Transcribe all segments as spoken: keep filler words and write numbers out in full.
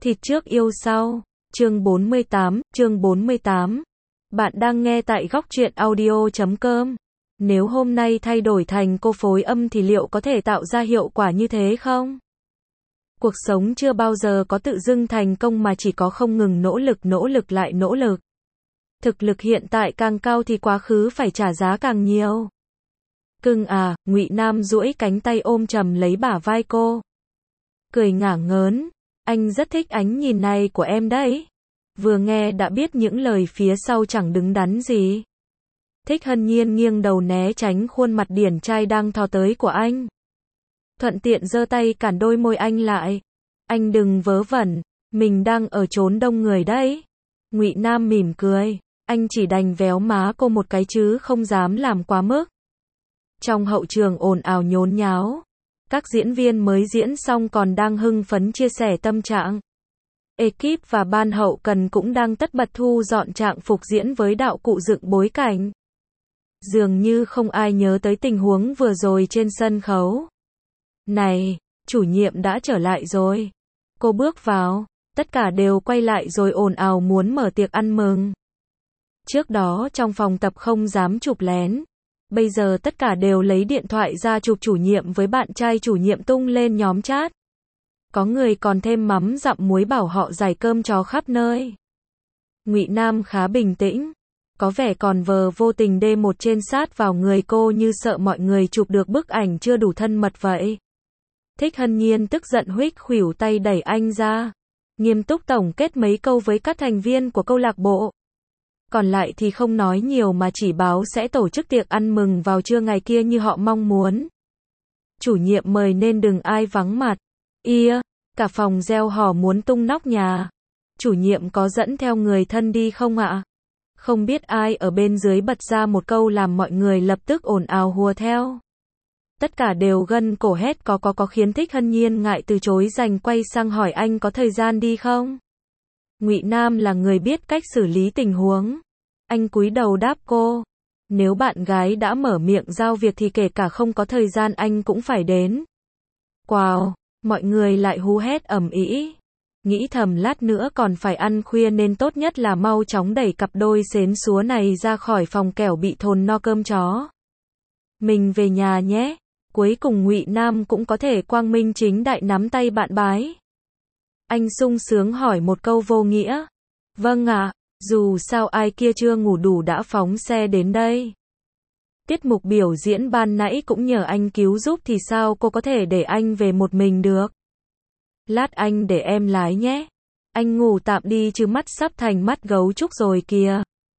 Thịt trước yêu sau, chương bốn mươi tám, chương bốn mươi tám. Bạn đang nghe tại góc truyện audio chấm com. Nếu hôm nay thay đổi thành cô phối âm thì liệu có thể tạo ra hiệu quả như thế không? Cuộc sống chưa bao giờ có tự dưng thành công mà chỉ có không ngừng nỗ lực nỗ lực lại nỗ lực. Thực lực hiện tại càng cao thì quá khứ phải trả giá càng nhiều. Cưng à, Ngụy Nam duỗi cánh tay ôm chầm lấy bả vai cô. Cười ngả ngớn, anh rất thích ánh nhìn này của em đấy. Vừa nghe đã biết những lời phía sau chẳng đứng đắn gì. Thích Hân Nhiên nghiêng đầu né tránh khuôn mặt điển trai đang thò tới của anh. Thuận tiện giơ tay cản đôi môi anh lại. Anh đừng vớ vẩn, mình đang ở chốn đông người đấy. Ngụy Nam mỉm cười, anh chỉ đành véo má cô một cái chứ không dám làm quá mức. Trong hậu trường ồn ào nhốn nháo. Các diễn viên mới diễn xong còn đang hưng phấn chia sẻ tâm trạng. Ekip và ban hậu cần cũng đang tất bật thu dọn trạng phục diễn với đạo cụ dựng bối cảnh. Dường như không ai nhớ tới tình huống vừa rồi trên sân khấu. Này, chủ nhiệm đã trở lại rồi. Cô bước vào, tất cả đều quay lại rồi ồn ào muốn mở tiệc ăn mừng. Trước đó trong phòng tập không dám chụp lén. Bây giờ tất cả đều lấy điện thoại ra chụp chủ nhiệm với bạn trai chủ nhiệm tung lên nhóm chat. Có người còn thêm mắm dặm muối bảo họ giải cơm chó khắp nơi. Ngụy Nam khá bình tĩnh, có vẻ còn vờ vô tình đê một trên sát vào người cô như sợ mọi người chụp được bức ảnh chưa đủ thân mật vậy. Thích Hân Nhiên tức giận huých khuỷu tay đẩy anh ra, nghiêm túc tổng kết mấy câu với các thành viên của câu lạc bộ. Còn lại thì không nói nhiều mà chỉ báo sẽ tổ chức tiệc ăn mừng vào trưa ngày kia như họ mong muốn. Chủ nhiệm mời nên đừng ai vắng mặt. Ia, cả phòng reo hò muốn tung nóc nhà. Chủ nhiệm có dẫn theo người thân đi không ạ? Không biết ai ở bên dưới bật ra một câu làm mọi người lập tức ồn ào hùa theo. Tất cả đều gân cổ hét có có có khiến Thích Hân Nhiên ngại từ chối đành quay sang hỏi anh có thời gian đi không? Ngụy Nam là người biết cách xử lý tình huống. Anh cúi đầu đáp cô. Nếu bạn gái đã mở miệng giao việc thì kể cả không có thời gian anh cũng phải đến. Wow, mọi người lại hú hét ầm ĩ. Nghĩ thầm lát nữa còn phải ăn khuya nên tốt nhất là mau chóng đẩy cặp đôi xến xúa này ra khỏi phòng kẻo bị thồn no cơm chó. Mình về nhà nhé. Cuối cùng Ngụy Nam cũng có thể quang minh chính đại nắm tay bạn bái. Anh sung sướng hỏi một câu vô nghĩa. Vâng ạ, dù sao ai kia chưa ngủ đủ đã phóng xe đến đây. Tiết mục biểu diễn ban nãy cũng nhờ anh cứu giúp thì sao cô có thể để anh về một mình được. Lát anh để em lái nhé. Anh ngủ tạm đi chứ mắt sắp thành mắt gấu trúc rồi kìa.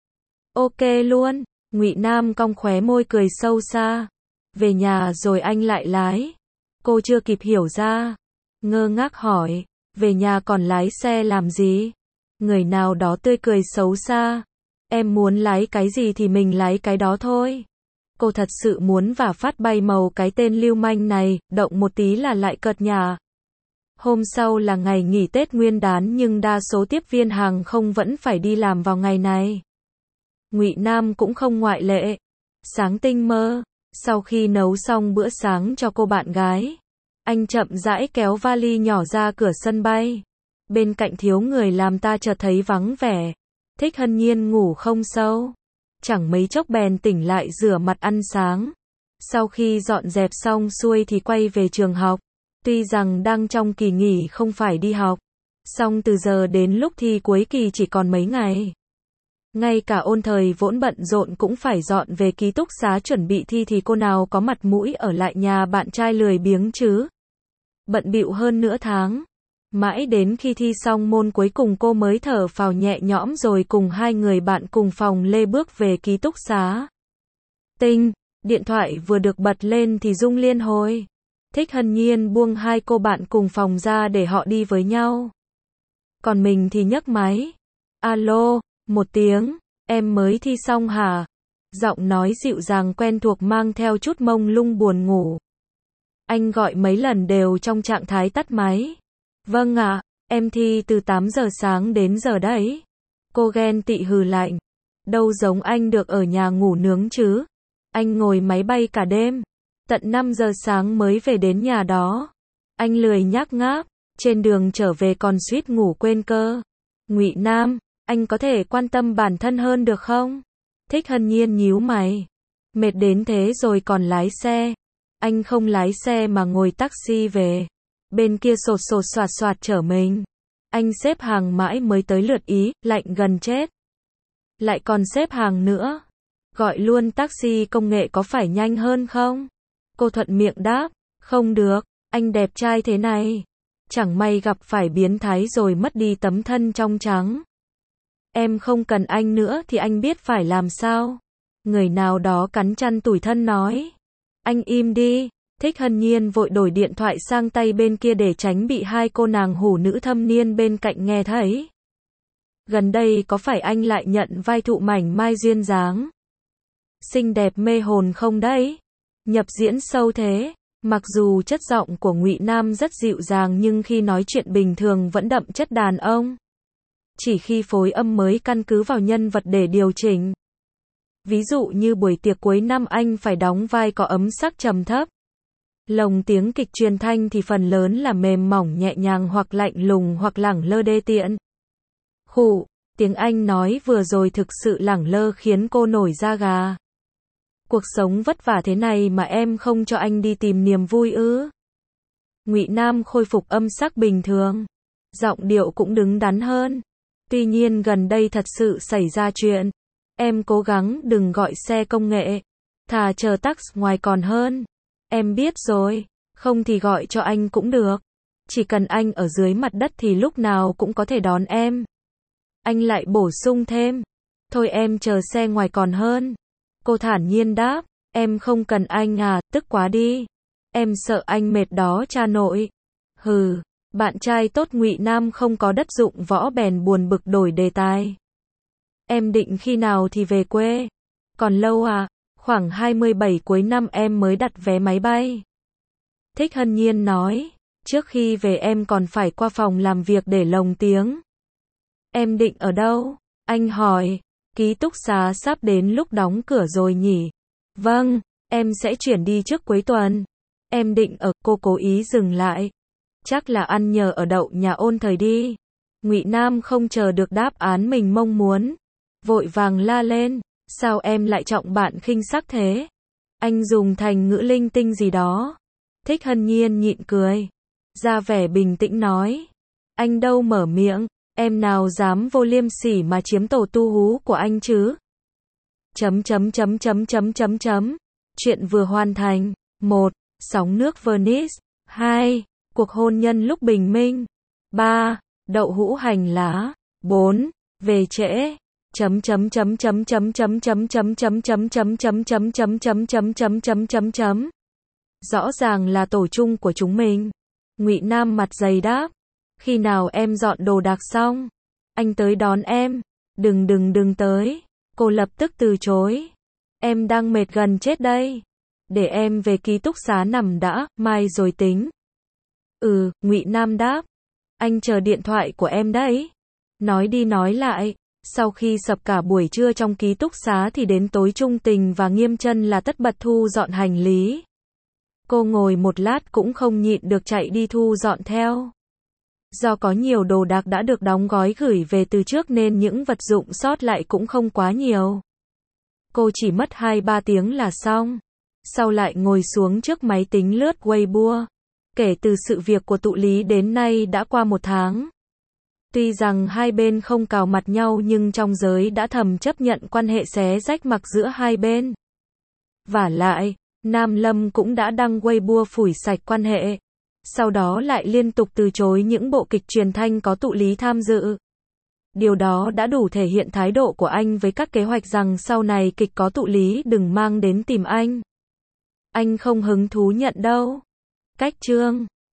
Ok luôn, Ngụy Nam cong khóe môi cười sâu xa. Về nhà rồi anh lại lái. Cô chưa kịp hiểu ra. Ngơ ngác hỏi, về nhà còn lái xe làm gì? Người nào đó tươi cười xấu xa. Em muốn lái cái gì thì mình lái cái đó thôi. Cô thật sự muốn vả phát bay màu cái tên lưu manh này, động một tí là lại cợt nhả. Hôm sau là ngày nghỉ Tết Nguyên đán nhưng đa số tiếp viên hàng không vẫn phải đi làm vào ngày này. Ngụy Nam cũng không ngoại lệ. Sáng tinh mơ, sau khi nấu xong bữa sáng cho cô bạn gái, anh chậm rãi kéo vali nhỏ ra cửa sân bay. Bên cạnh thiếu người làm ta chợt thấy vắng vẻ. Thích Hân Nhiên ngủ không sâu. Chẳng mấy chốc bèn tỉnh lại rửa mặt ăn sáng. Sau khi dọn dẹp xong xuôi thì quay về trường học. Tuy rằng đang trong kỳ nghỉ không phải đi học. Song từ giờ đến lúc thi cuối kỳ chỉ còn mấy ngày. Ngay cả ôn thời vốn bận rộn cũng phải dọn về ký túc xá chuẩn bị thi thì cô nào có mặt mũi ở lại nhà bạn trai lười biếng chứ. Bận bịu hơn nửa tháng. Mãi đến khi thi xong môn cuối cùng cô mới thở phào nhẹ nhõm rồi cùng hai người bạn cùng phòng lê bước về ký túc xá. Tinh, điện thoại vừa được bật lên thì rung liên hồi. Thích Hân Nhiên buông hai cô bạn cùng phòng ra để họ đi với nhau. Còn mình thì nhấc máy. Alo, một tiếng, em mới thi xong hả? Giọng nói dịu dàng quen thuộc mang theo chút mông lung buồn ngủ. Anh gọi mấy lần đều trong trạng thái tắt máy. Vâng ạ, em thi từ tám giờ sáng đến giờ đấy. Cô ghen tị hừ lạnh. Đâu giống anh được ở nhà ngủ nướng chứ. Anh ngồi máy bay cả đêm. Tận năm giờ sáng mới về đến nhà đó. Anh lười nhác ngáp. Trên đường trở về còn suýt ngủ quên cơ. Ngụy Nam, anh có thể quan tâm bản thân hơn được không? Thích Hân Nhiên nhíu mày. Mệt đến thế rồi còn lái xe. Anh không lái xe mà ngồi taxi về. Bên kia sột sột soạt soạt chở mình. Anh xếp hàng mãi mới tới lượt ý, lạnh gần chết. Lại còn xếp hàng nữa. Gọi luôn taxi công nghệ có phải nhanh hơn không? Cô thuận miệng đáp. Không được, anh đẹp trai thế này. Chẳng may gặp phải biến thái rồi mất đi tấm thân trong trắng. Em không cần anh nữa thì anh biết phải làm sao? Người nào đó cắn chăn tủi thân nói. Anh im đi. Thích Hân Nhiên vội đổi điện thoại sang tay bên kia để tránh bị hai cô nàng hủ nữ thâm niên bên cạnh nghe thấy. Gần đây có phải anh lại nhận vai thụ mảnh mai duyên dáng? Xinh đẹp mê hồn không đấy? Nhập diễn sâu thế. Mặc dù chất giọng của Ngụy Nam rất dịu dàng nhưng khi nói chuyện bình thường vẫn đậm chất đàn ông. Chỉ khi phối âm mới căn cứ vào nhân vật để điều chỉnh. Ví dụ như buổi tiệc cuối năm anh phải đóng vai có ấm sắc trầm thấp. Lồng tiếng kịch truyền thanh thì phần lớn là mềm mỏng nhẹ nhàng hoặc lạnh lùng hoặc lẳng lơ đê tiện. Khụ, tiếng Anh nói vừa rồi thực sự lẳng lơ khiến cô nổi da gà. Cuộc sống vất vả thế này mà em không cho anh đi tìm niềm vui ư? Ngụy Nam khôi phục âm sắc bình thường. Giọng điệu cũng đứng đắn hơn. Tuy nhiên gần đây thật sự xảy ra chuyện. Em cố gắng đừng gọi xe công nghệ. Thà chờ taxi ngoài còn hơn. Em biết rồi. Không thì gọi cho anh cũng được. Chỉ cần anh ở dưới mặt đất thì lúc nào cũng có thể đón em. Anh lại bổ sung thêm. Thôi em chờ xe ngoài còn hơn. Cô thản nhiên đáp. Em không cần anh à, tức quá đi. Em sợ anh mệt đó cha nội. Hừ, bạn trai tốt Ngụy Nam không có đất dụng võ bèn buồn bực đổi đề tài. Em định khi nào thì về quê? Còn lâu à? Khoảng hai mươi bảy cuối năm em mới đặt vé máy bay. Thích Hân Nhiên nói. Trước khi về em còn phải qua phòng làm việc để lồng tiếng. Em định ở đâu? Anh hỏi. Ký túc xá sắp đến lúc đóng cửa rồi nhỉ? Vâng, em sẽ chuyển đi trước cuối tuần. Em định ở, cô cố ý dừng lại. Chắc là ăn nhờ ở đậu nhà ôn thời đi. Ngụy Nam không chờ được đáp án mình mong muốn. Vội vàng la lên. Sao em lại trọng bạn khinh sắc thế? Anh dùng thành ngữ linh tinh gì đó. Thích Hân Nhiên nhịn cười. Ra vẻ bình tĩnh nói. Anh đâu mở miệng. Em nào dám vô liêm sỉ mà chiếm tổ tu hú của anh chứ? Chấm chấm chấm chấm chấm chấm chấm. Chuyện vừa hoàn thành. một. Sóng nước Venice. hai. Cuộc hôn nhân lúc bình minh. ba. Đậu hũ hành lá. bốn. Về trễ. Chấm chấm chấm chấm chấm chấm chấm chấm chấm chấm chấm chấm chấm chấm chấm chấm chấm chấm chấm chấm. Rõ ràng là tổ chung của chúng mình. Ngụy Nam mặt dày đáp. Khi nào em dọn đồ đạc xong, anh tới đón em. Đừng đừng đừng tới. Cô lập tức từ chối. Em đang mệt gần chết đây. Để em về ký túc xá nằm đã, mai rồi tính. Ừ, Ngụy Nam đáp. Anh chờ điện thoại của em đấy. Nói đi nói lại. Sau khi sập cả buổi trưa trong ký túc xá thì đến tối Trung Tình và Nghiêm Chân là tất bật thu dọn hành lý. Cô ngồi một lát cũng không nhịn được chạy đi thu dọn theo. Do có nhiều đồ đạc đã được đóng gói gửi về từ trước nên những vật dụng sót lại cũng không quá nhiều. Cô chỉ mất hai ba tiếng là xong. Sau lại ngồi xuống trước máy tính lướt Weibo. Kể từ sự việc của Tụ Lý đến nay đã qua một tháng. Tuy rằng hai bên không cào mặt nhau nhưng trong giới đã thầm chấp nhận quan hệ xé rách mặc giữa hai bên. Vả lại, Nam Lâm cũng đã đăng Weibo phủi sạch quan hệ. Sau đó lại liên tục từ chối những bộ kịch truyền thanh có Tụ Lý tham dự. Điều đó đã đủ thể hiện thái độ của anh với các kế hoạch rằng sau này kịch có Tụ Lý đừng mang đến tìm anh. Anh không hứng thú nhận đâu. Cách chương